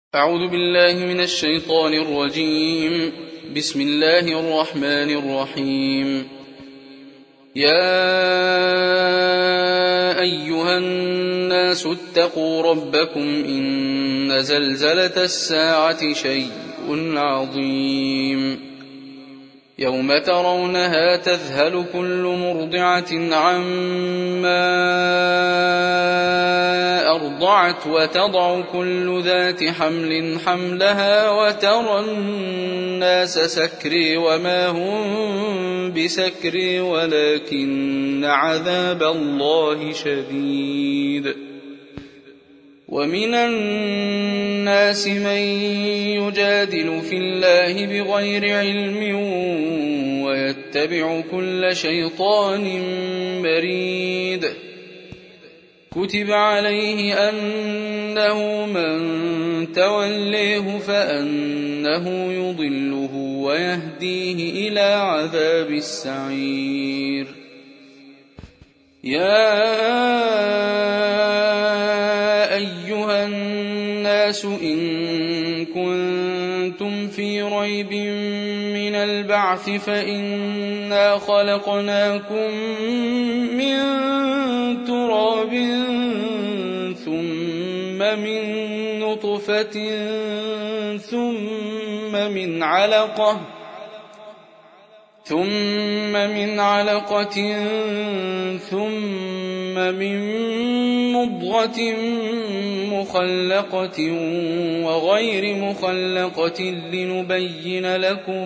أعوذ بالله من الشيطان الرجيم. بسم الله الرحمن الرحيم. يا أيها الناس اتقوا ربكم إن زلزلة الساعة شيء عظيم يوم ترونها تذهل كل مرضعة عما أرضعت وتضع كل ذات حمل حملها وترى الناس سكري وما هم بسكري ولكن عذاب الله شديد. ومن الناس من يجادل في الله بغير علم ويتبع كل شيطان مريد. كتب عليه أنه من توليه فأنه يضله ويهديه إلى عذاب السعير. يا أيها الناس إن كنتم في ريب من البعث فإنا خلقناكم من تراب ثم من نطفة ثم من علقة ثم من مضغة مخلقة وغير مخلقة لنبين لكم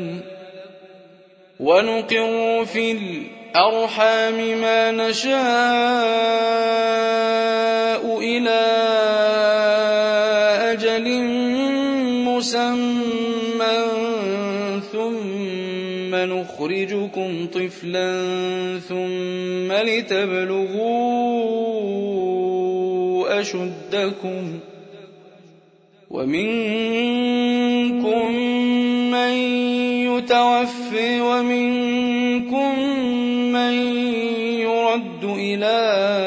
ونقر في الأرحام ما نشاء إلى أجل مسمى ثم نخرجكم طفلا ثم لتبلغوا أشدكم ومنكم من يتوفي ومنكم من يرد إلى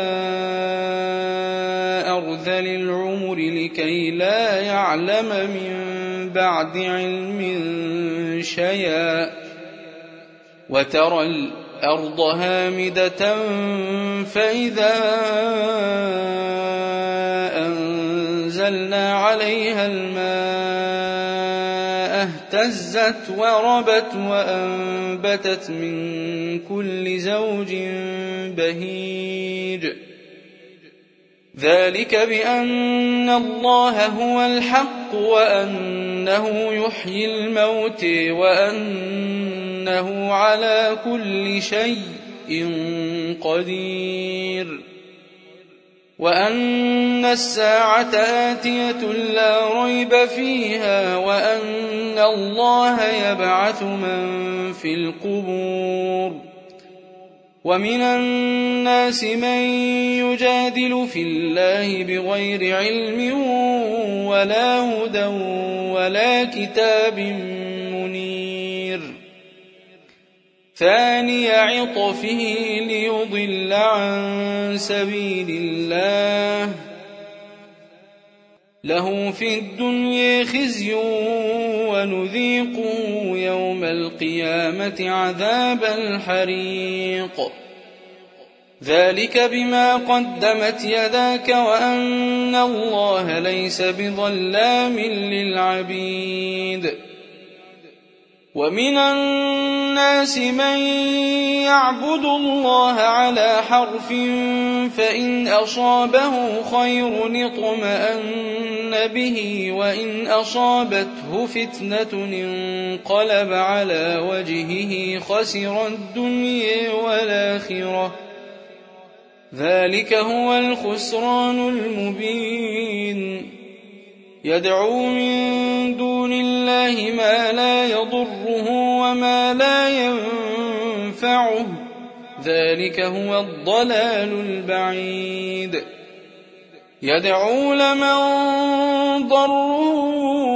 أرذل العمر لكي لا يعلم من بعد علم شيئا. وترى الأرض هامدة فإذا أنزلنا عليها الماء اهتزت وربت وأنبتت من كل زوج بهيج. ذلك بأن الله هو الحق وأنه يحيي الموت وأنه على كل شيء قدير وأن الساعة آتية لا ريب فيها وأن الله يبعث من في القبور. ومن الناس من يجادل في الله بغير علم ولا هدى ولا كتاب منير. ثاني عطفه ليضل عن سبيل الله له في الدنيا خزي ونذيقه يوم القيامة عذاب الحريق. ذلك بما قدمت يداك وأن الله ليس بظلام للعبيد. ومن الناس من يعبد الله على حرف فإن أصابه خير اطمأن به وإن أصابته فتنة انقلب على وجهه خسر الدنيا والآخرة. ذلك هو الخسران المبين. يدعو من دون الله ما لا يضره وما لا ينفعه ذلك هو الضلال البعيد. يدعو لمن ضره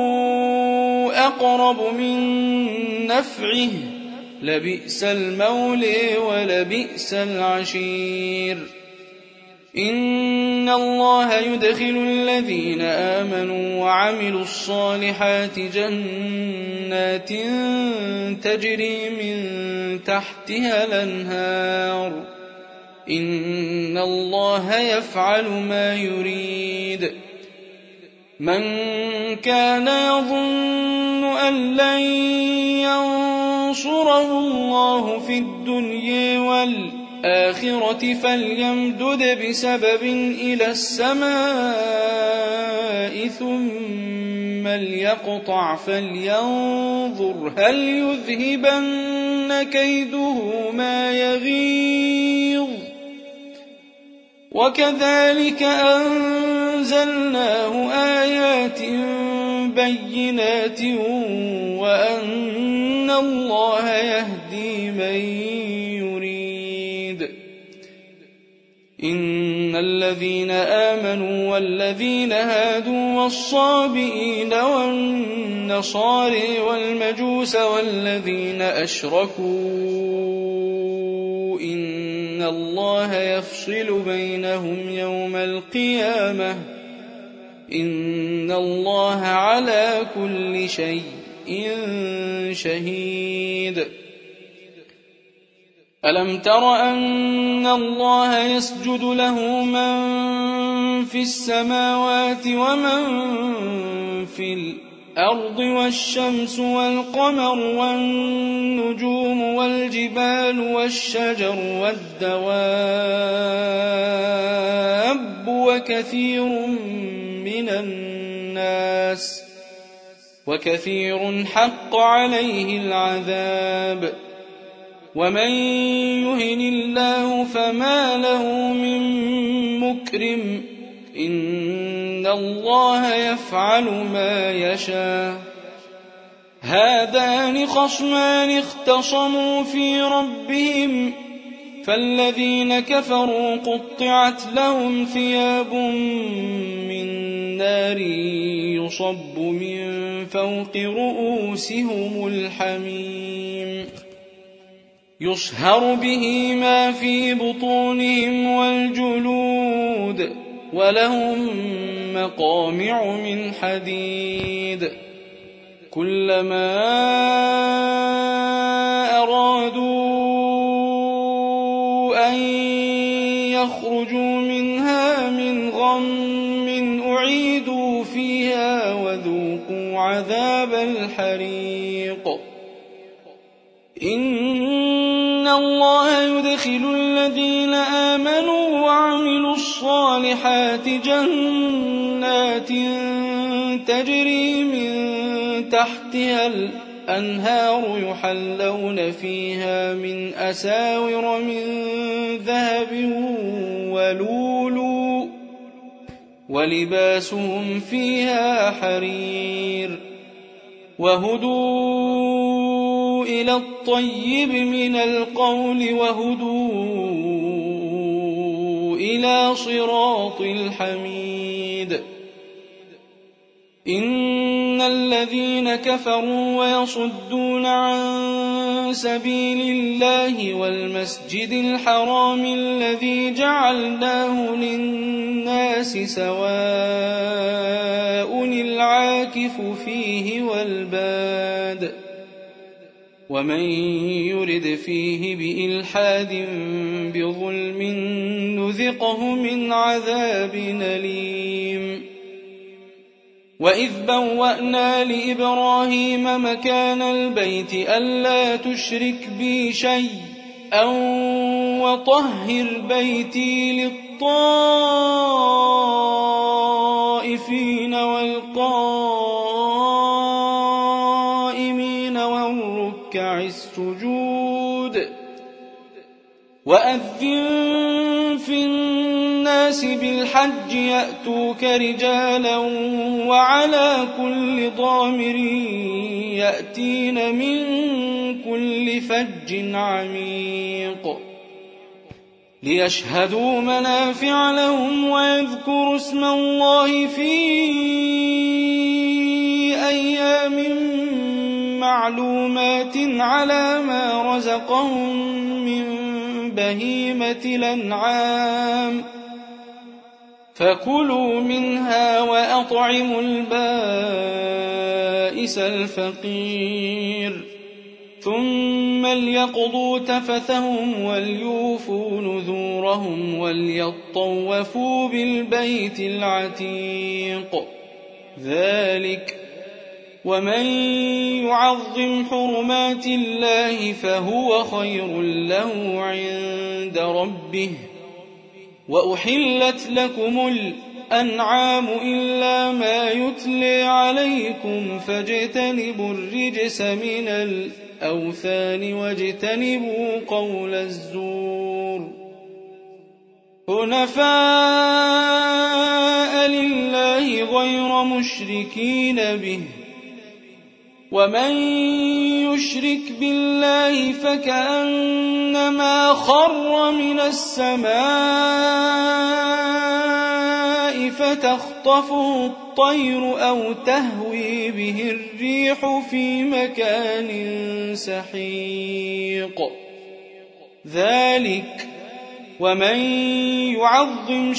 أقرب من نفعه لبئس المولى ولبئس العشير. إن الله يدخل الذين آمنوا وعملوا الصالحات جنات تجري من تحتها الأنهار إن الله يفعل ما يريد من كان يظن أن لن ينصره الله في الدنيا والآخرة فليمدد بسبب إلى السماء ثم ليقطع فلينظر هل يذهبن كيده ما يغيظ وكذلك أنزلناه آيات بينات وأن الله يهدي من يريد إن الذين آمنوا والذين هادوا والصابئين والنصارى والمجوس والذين أشركوا إن الله يفصل بينهم يوم القيامة إن الله على كل شيء شهيد ألم تر أن الله يسجد له من في السماوات ومن في الأرض والشمس والقمر والنجوم والجبال والشجر والدواب وكثير حق عليه العذاب ومن يهن الله فما له من مكرم إن الله يفعل ما يشاء هذان خصمان اختصموا في ربهم فالذين كفروا قطعت لهم ثياب من نار يصب من فوق رؤوسهم الحميم يصهر به ما في بطونهم والجلود ولهم مقامع من حديد كلما أرادوا أن يخرجوا منها من غم أعيدوا فيها وذوقوا عذاب الحريق إن الله يدخل الذين آمنوا وعملوا الصالحات جنات تجري من تحتها الأنهار يحلون فيها من أساور من ذهب ولؤلؤ ولباسهم فيها حرير وهدوا إلى الطيب من القول وهدوا إلى صراط الحميد إن الذين كفروا ويصدون عن سبيل الله والمسجد الحرام الذي جعلناه للناس سواء العاكف فيه والباد ومن يرد فيه بإلحاد بظلم نذقه من عذاب أليم وإذ بوأنا لإبراهيم مكان البيت ألا تشرك بي شيئا وطهر بيتي للطائفين والقائمين والركع السجود وأذن في الناس بالحج يأتوك رجالا وعلى كل ضامر يأتين من كل فج عميق ليشهدوا منافع لهم ويذكروا اسم الله في أيام معلومات على ما رزقهم من بهيمة الأنعام فكلوا منها وأطعموا البائس الفقير ثم ليقضوا تفثهم وليوفوا نذورهم وليطوفوا بالبيت العتيق ذلك ومن يعظم حرمات الله فهو خير له عند ربه وأحلت لكم الأنعام إلا ما يتلي عليكم فاجتنبوا الرجس من الأوثان واجتنبوا قول الزور حنفاء لله غير مشركين به ومن يشرك بالله فكأنما خر من السماء فتخطفه الطير أو تهوي به الريح في مكان سحيق ذلك ومن يعظم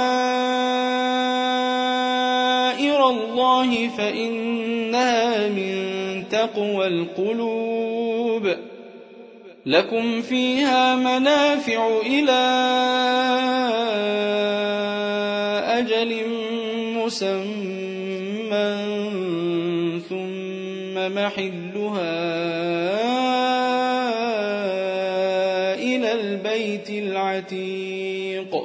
شعائر الله فإنها من تقوى القلوب لكم فيها منافع إلى أجل مسمى ثم محلها إلى البيت العتيق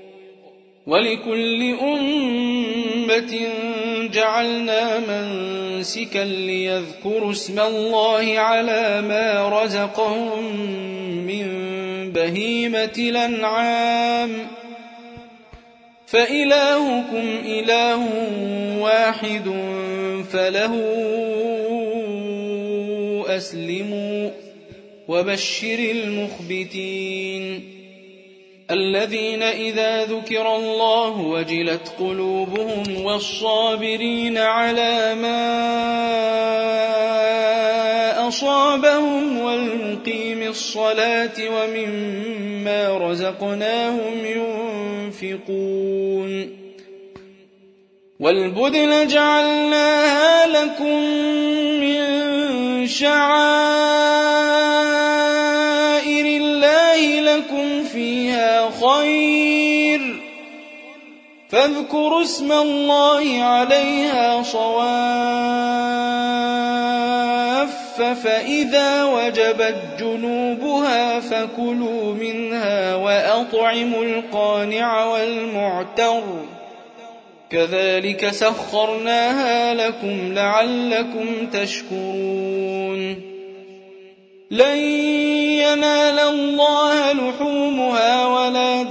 ولكل أمة جعلنا منسكا ليذكروا اسم الله على ما رزقهم من بهيمة الأنعام فإلهكم إله واحد فله أسلموا وبشر المخبتين الذين إذا ذكر الله وجلت قلوبهم والصابرين على ما أصابهم والمقيم الصلاة ومما رزقناهم ينفقون والبدن جعلناها لكم من شعائر الله لكم فيها خير فاذكروا اسم الله عليها صواف فإذا وجبت جنوبها فكلوا منها وأطعموا القانع والمعتر كذلك سخرناها لكم لعلكم تشكرون لن ينال الله لحومها ولا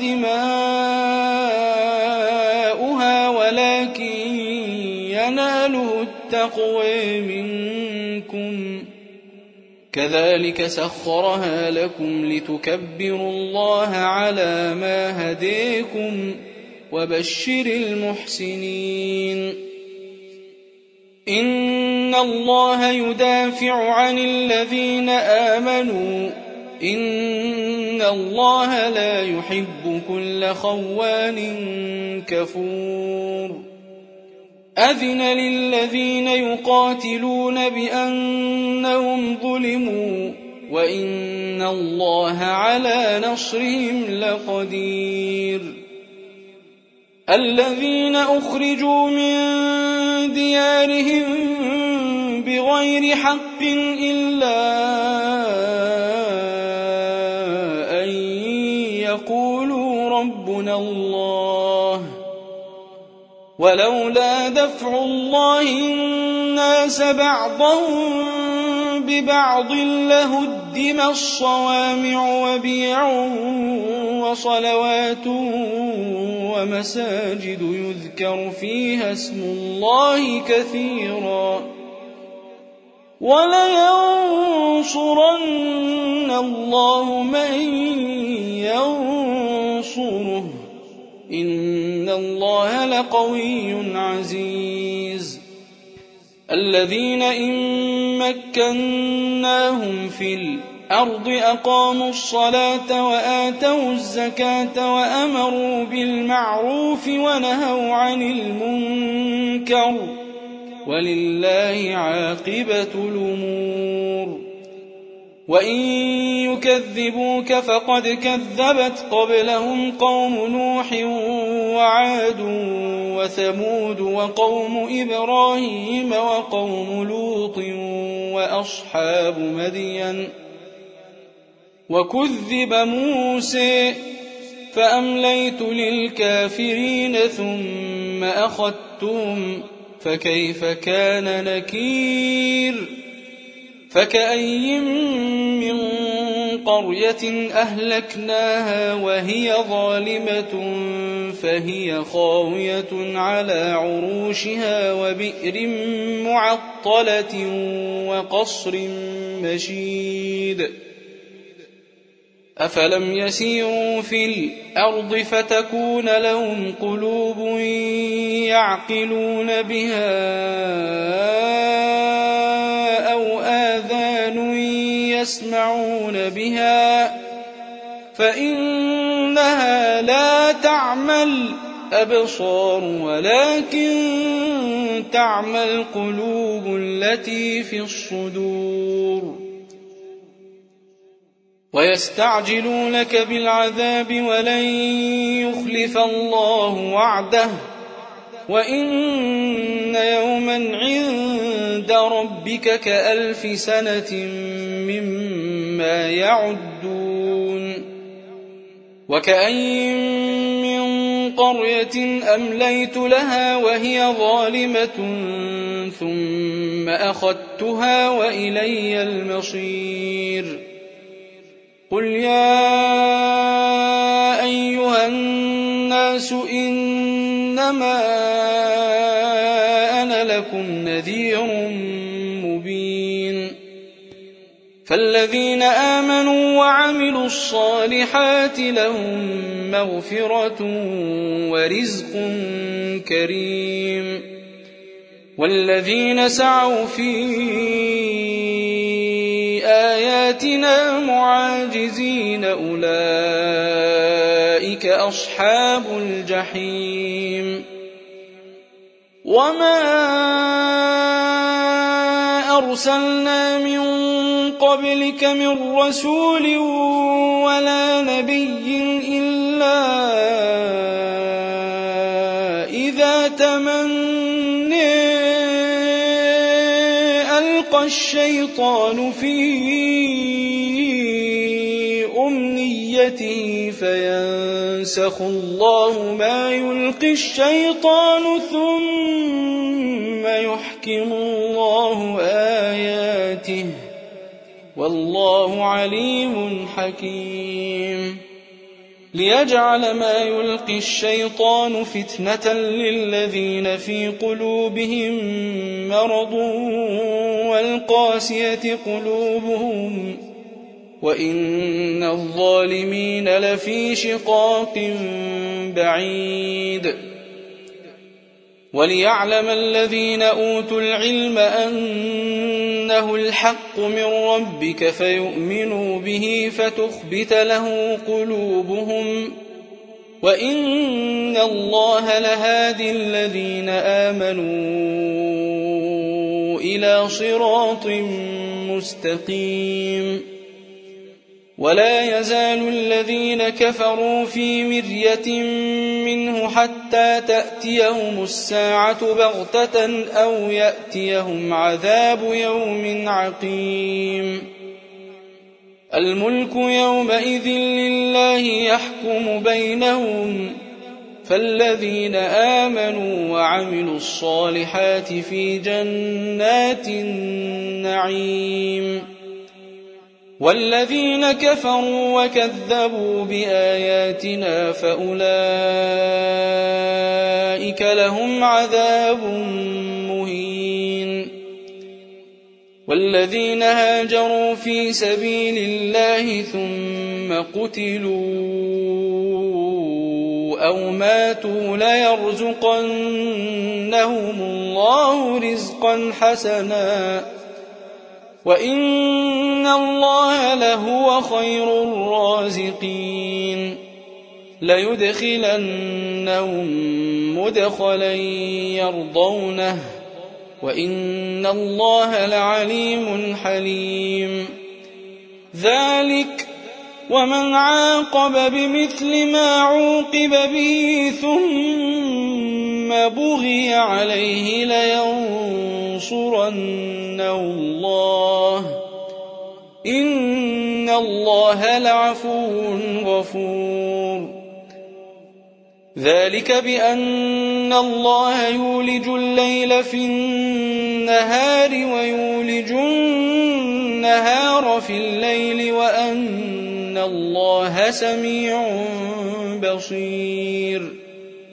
دماؤها ولكن يناله التقوى منكم كذلك سخرها لكم لتكبروا الله على ما هديكم وبشر المحسنين إن الله يدافع عن الذين آمنوا إن الله لا يحب كل خوان كفور أذن للذين يقاتلون بأنهم ظلموا وإن الله على نصرهم لقدير الذين أخرجوا من ديارهم بغير حق إلا أن يقولوا ربنا الله ولولا دفع الله الناس بعضهم ببعض لهدم الصوامع وبيع وصلوات ومساجد يذكر فيها اسم الله كثيرا ولينصرن الله من ينصره إن الله لقوي عزيز الذين إن مكناهم في الأرض أقاموا الصلاة وآتوا الزكاة وأمروا بالمعروف ونهوا عن المنكر ولله عاقبة الأمور. وإن يكذبوك فقد كذبت قبلهم قوم نوح وعاد وثمود وقوم إبراهيم وقوم لوط وأصحاب مدين وكذب موسى فأمليت للكافرين ثم أخذتهم فكيف كان نكير. فكأي من قرية أهلكناها وهي ظالمة فهي خاوية على عروشها وبئر معطلة وقصر مشيد. أفلم يسيروا في الأرض فتكون لهم قلوب يعقلون بها أو آذان يسمعون بها فإنها لا تعمى الأبصار ولكن تعمى القلوب التي في الصدور. ويستعجلونك بالعذاب ولن يخلف الله وعده وإن يوما عند ربك كألف سنة مما يعدون. وكأين من قرية أمليت لها وهي ظالمة ثم أخذتها وإلي المصير. قل يا أيها الناس إنما أنا لكم نذير مبين. فالذين آمنوا وعملوا الصالحات لهم مغفرة ورزق كريم. والذين سعوا في آياتنا معاجزين أولئك أصحاب الجحيم. وما أرسلنا من قبلك من رسول ولا نبي إلا إذا تمنى ألقى الشيطان في أمنيته فينسخ الله ما يلقي الشيطان ثم يحكم الله آياته والله عليم حكيم. ليجعل ما يلقي الشيطان فتنة للذين في قلوبهم مرض والقاسية قلوبهم وإن الظالمين لفي شقاق بعيد. وليعلم الذين أوتوا العلم أنه الحق من ربك فيؤمنوا به فتخبت له قلوبهم وإن الله لهادي الذين آمنوا إلى صراط مستقيم. ولا يزال الذين كفروا في مرية منه حتى تأتيهم الساعة بغتة أو يأتيهم عذاب يوم عقيم. الملك يومئذ لله يحكم بينهم فالذين آمنوا وعملوا الصالحات في جنات النعيم. والذين كفروا وكذبوا بآياتنا فأولئك لهم عذاب مهين. والذين هاجروا في سبيل الله ثم قتلوا أو ماتوا ليرزقنهم الله رزقا حسنا وإن الله لهو خير الرازقين ليدخلنهم مدخلا يرضونه وإن الله لعليم حليم ذلك ومن عاقب بمثل ما عوقب به ثم بغي عليه لينصرنه الله إن الله لعفو غفور ذلك بأن الله يولج الليل في النهار ويولج النهار في الليل وأن الله سميع بصير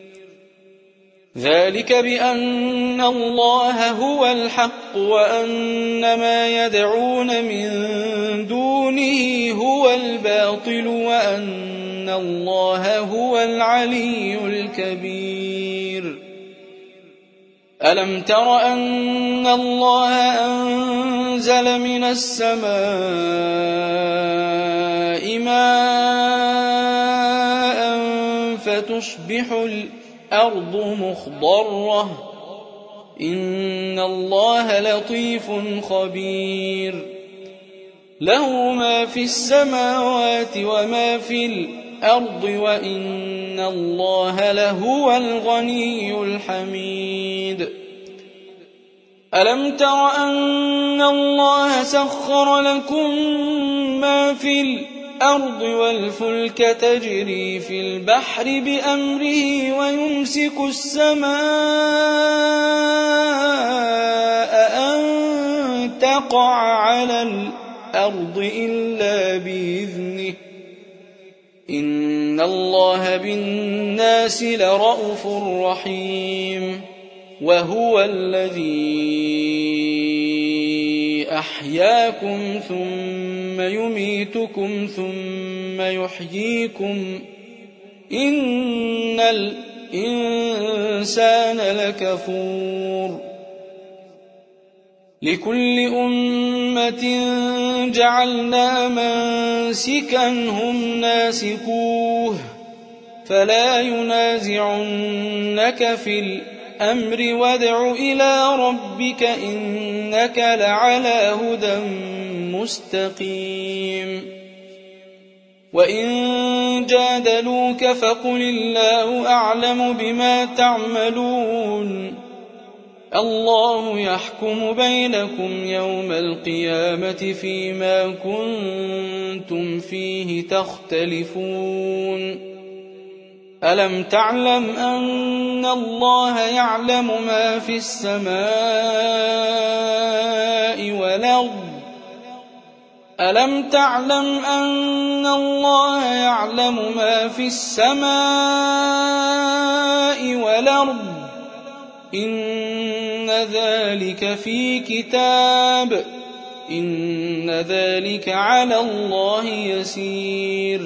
ذلك بأن الله هو الحق وأن ما يدعون من دونه هو الباطل وأن الله هو العلي الكبير ألم تر أن الله أنزل من السماء ماء فتصبح الأرض مخضرة إن الله لطيف خبير له ما في السماوات وما في الأرض وإن الله لهو الغني الحميد ألم تر أن الله سخر لكم ما في الأرض والفلك تجري في البحر بأمره ويمسك السماء أن تقع على الأرض إلا بإذنه إن الله بالناس لرءوف رحيم وهو الذي أحياكم ثم يميتكم ثم يحييكم إن الإنسان لكفور لكل أمة جعلنا منسكا هم ناسكوه فلا ينازعنك في الأمر وادع إلى ربك إنك لعلى هدى مستقيم وإن جادلوك فقل الله أعلم بما تعملون الله يحكم بينكم يوم القيامة فيما كنتم فيه تختلفون ألم تعلم أن الله يعلم ما في السماء والأرض ألم تعلم أن الله يعلم ما في السماء والأرض إن ذلك في كتاب إن ذلك على الله يسير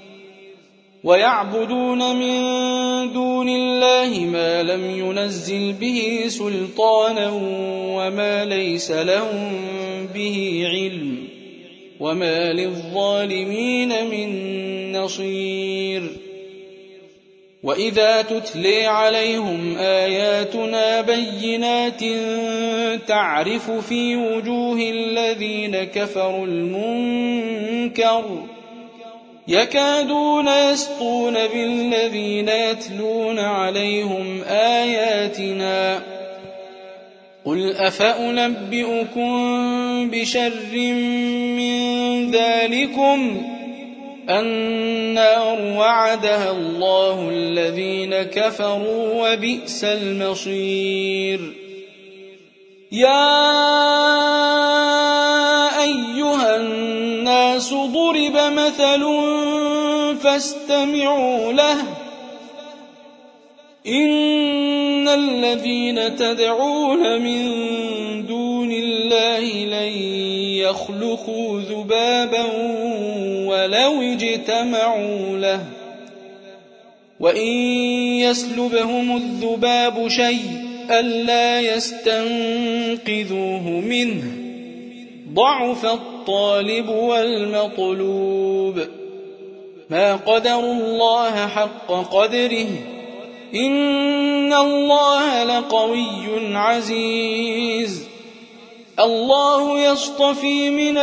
ويعبدون من دون الله ما لم ينزل به سلطانا وما ليس لهم به علم وما للظالمين من نصير وإذا تتلي عليهم آياتنا بينات تعرف في وجوه الذين كفروا المنكر يكادون يسطون بالذين يتلون عليهم آياتنا قل أفأنبئكم بشر من ذلكم النار وعدها الله الذين كفروا وبئس المصير يا أيها الناس ضرب مثل فاستمعوا له إن الذين تدعون من دون الله لن يخلقوا ذبابا ولو اجتمعوا له وإن يسلبهم الذباب شيئا لا يستنقذوه منه ضعف الطالب والمطلوب ما قدروا الله حق قدره إن الله لقوي عزيز الله يصطفي من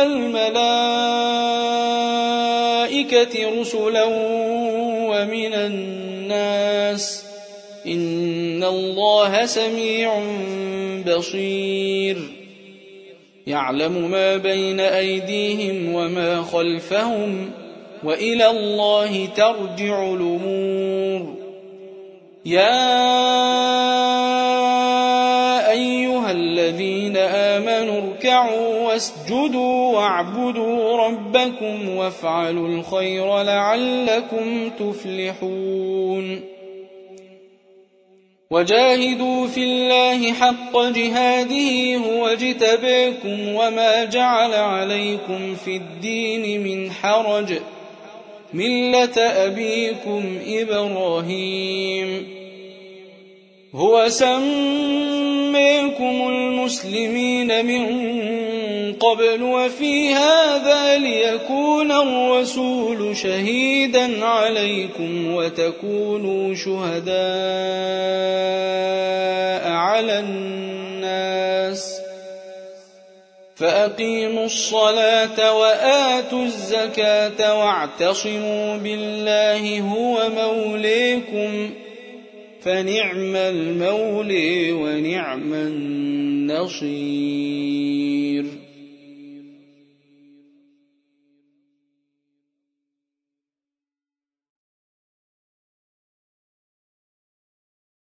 الملائكة رسلا ومن الناس إن الله سميع بصير يعلم ما بين أيديهم وما خلفهم وإلى الله ترجع الأمور يا أيها الذين آمنوا اركعوا واسجدوا واعبدوا ربكم وافعلوا الخير لعلكم تفلحون وجاهدوا في الله حق جهاده هو اجتباكم وما جعل عليكم في الدين من حرج ملة أبيكم إبراهيم هو سميكم المسلمين من قبل وفي هذا ليكون الرسول شهيدا عليكم وتكونوا شهداء على الناس فأقيموا الصلاة وآتوا الزكاة واعتصموا بالله هو موليكم فنعم المولي ونعم النصير